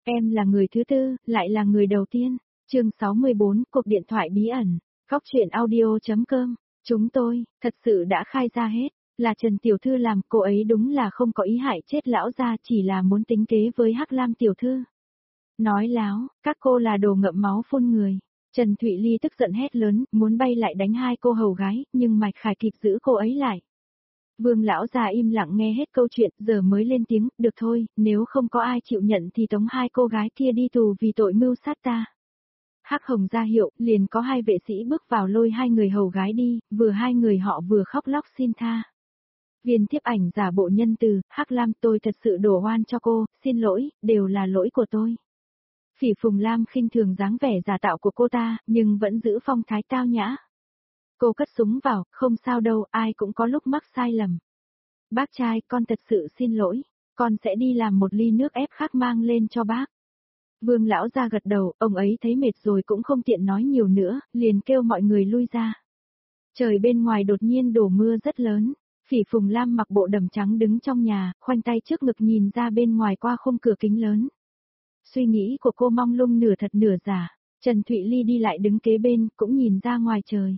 Em là người thứ tư, lại là người đầu tiên. Chương 64, cuộc điện thoại bí ẩn. Góc truyện audio.com. Chúng tôi, thật sự đã khai ra hết. Là Trần Tiểu Thư làm, cô ấy đúng là không có ý hại chết lão gia, chỉ là muốn tính kế với Hắc Lam Tiểu Thư. Nói láo, các cô là đồ ngậm máu phun người. Trần Thụy Ly tức giận hét lớn, muốn bay lại đánh hai cô hầu gái, nhưng Mạch Khải kịp giữ cô ấy lại. Vương lão già im lặng nghe hết câu chuyện, giờ mới lên tiếng, được thôi, nếu không có ai chịu nhận thì tống hai cô gái kia đi tù vì tội mưu sát ta. Hắc Hồng ra hiệu, liền có hai vệ sĩ bước vào lôi hai người hầu gái đi, vừa hai người họ vừa khóc lóc xin tha. Viên Thiếp Ảnh giả bộ nhân từ, Hắc Lam, tôi thật sự đổ oan cho cô, xin lỗi, đều là lỗi của tôi. Phỉ Phùng Lam khinh thường dáng vẻ giả tạo của cô ta, nhưng vẫn giữ phong thái tao nhã. Cô cất súng vào, không sao đâu, ai cũng có lúc mắc sai lầm. Bác trai, con thật sự xin lỗi, con sẽ đi làm một ly nước ép khác mang lên cho bác. Vương lão ra gật đầu, ông ấy thấy mệt rồi cũng không tiện nói nhiều nữa, liền kêu mọi người lui ra. Trời bên ngoài đột nhiên đổ mưa rất lớn, Phỉ Phùng Lam mặc bộ đầm trắng đứng trong nhà, khoanh tay trước ngực nhìn ra bên ngoài qua khung cửa kính lớn. Suy nghĩ của cô mong lung nửa thật nửa giả, Trần Thụy Ly đi lại đứng kế bên, cũng nhìn ra ngoài trời.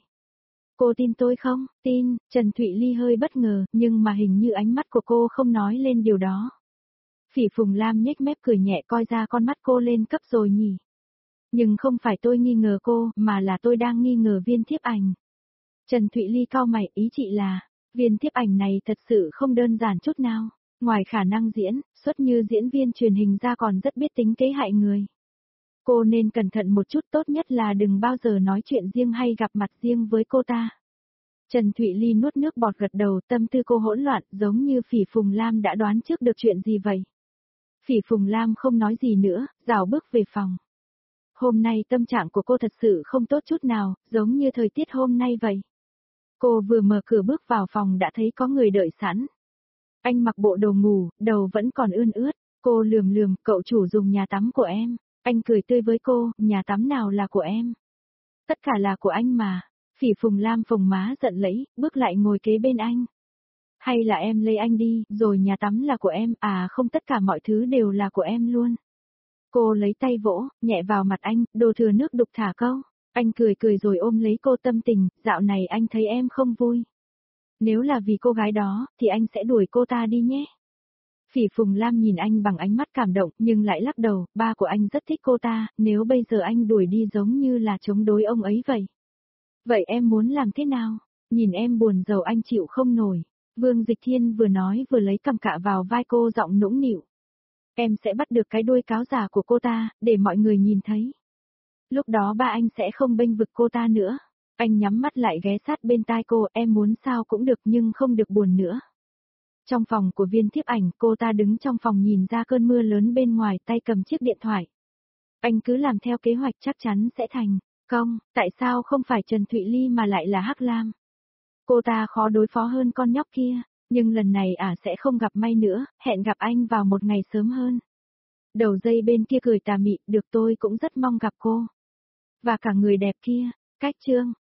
Cô tin tôi không? Tin, Trần Thụy Ly hơi bất ngờ, nhưng mà hình như ánh mắt của cô không nói lên điều đó. Phỉ Phùng Lam nhếch mép cười nhẹ, coi ra con mắt cô lên cấp rồi nhỉ. Nhưng không phải tôi nghi ngờ cô, mà là tôi đang nghi ngờ Viên Thiếp Ảnh. Trần Thụy Ly cau mày, ý chị là, Viên Thiếp Ảnh này thật sự không đơn giản chút nào. Ngoài khả năng diễn, xuất như diễn viên truyền hình ra còn rất biết tính kế hại người. Cô nên cẩn thận một chút, tốt nhất là đừng bao giờ nói chuyện riêng hay gặp mặt riêng với cô ta. Trần Thụy Ly nuốt nước bọt gật đầu, tâm tư cô hỗn loạn, giống như Phỉ Phùng Lam đã đoán trước được chuyện gì vậy. Phỉ Phùng Lam không nói gì nữa, rảo bước về phòng. Hôm nay tâm trạng của cô thật sự không tốt chút nào, giống như thời tiết hôm nay vậy. Cô vừa mở cửa bước vào phòng đã thấy có người đợi sẵn. Anh mặc bộ đồ ngủ, đầu vẫn còn ươn ướt. Cô lườm lườm, cậu chủ dùng nhà tắm của em. Anh cười tươi với cô, nhà tắm nào là của em? Tất cả là của anh mà. Phỉ Phùng Lam phồng má giận lẫy, bước lại ngồi kế bên anh. Hay là em lấy anh đi, rồi nhà tắm là của em, à không, tất cả mọi thứ đều là của em luôn. Cô lấy tay vỗ, nhẹ vào mặt anh, đồ thừa nước đục thả câu. Anh cười cười rồi ôm lấy cô, tâm tình, dạo này anh thấy em không vui. Nếu là vì cô gái đó, thì anh sẽ đuổi cô ta đi nhé. Phỉ Phùng Lam nhìn anh bằng ánh mắt cảm động, nhưng lại lắc đầu, ba của anh rất thích cô ta, nếu bây giờ anh đuổi đi giống như là chống đối ông ấy vậy. Vậy em muốn làm thế nào? Nhìn em buồn rầu anh chịu không nổi. Vương Dịch Thiên vừa nói vừa lấy cầm cạ vào vai cô, giọng nũng nịu. Em sẽ bắt được cái đuôi cáo giả của cô ta, để mọi người nhìn thấy. Lúc đó ba anh sẽ không bênh vực cô ta nữa. Anh nhắm mắt lại ghé sát bên tai cô, em muốn sao cũng được nhưng không được buồn nữa. Trong phòng của Viên Thiếp Ảnh, cô ta đứng trong phòng nhìn ra cơn mưa lớn bên ngoài, tay cầm chiếc điện thoại. Anh cứ làm theo kế hoạch chắc chắn sẽ thành. Không, tại sao không phải Trần Thụy Ly mà lại là Hắc Lam? Cô ta khó đối phó hơn con nhóc kia, nhưng lần này sẽ không gặp may nữa, hẹn gặp anh vào một ngày sớm hơn. Đầu dây bên kia cười tà mị, được, tôi cũng rất mong gặp cô. Và cả người đẹp kia. Cách chương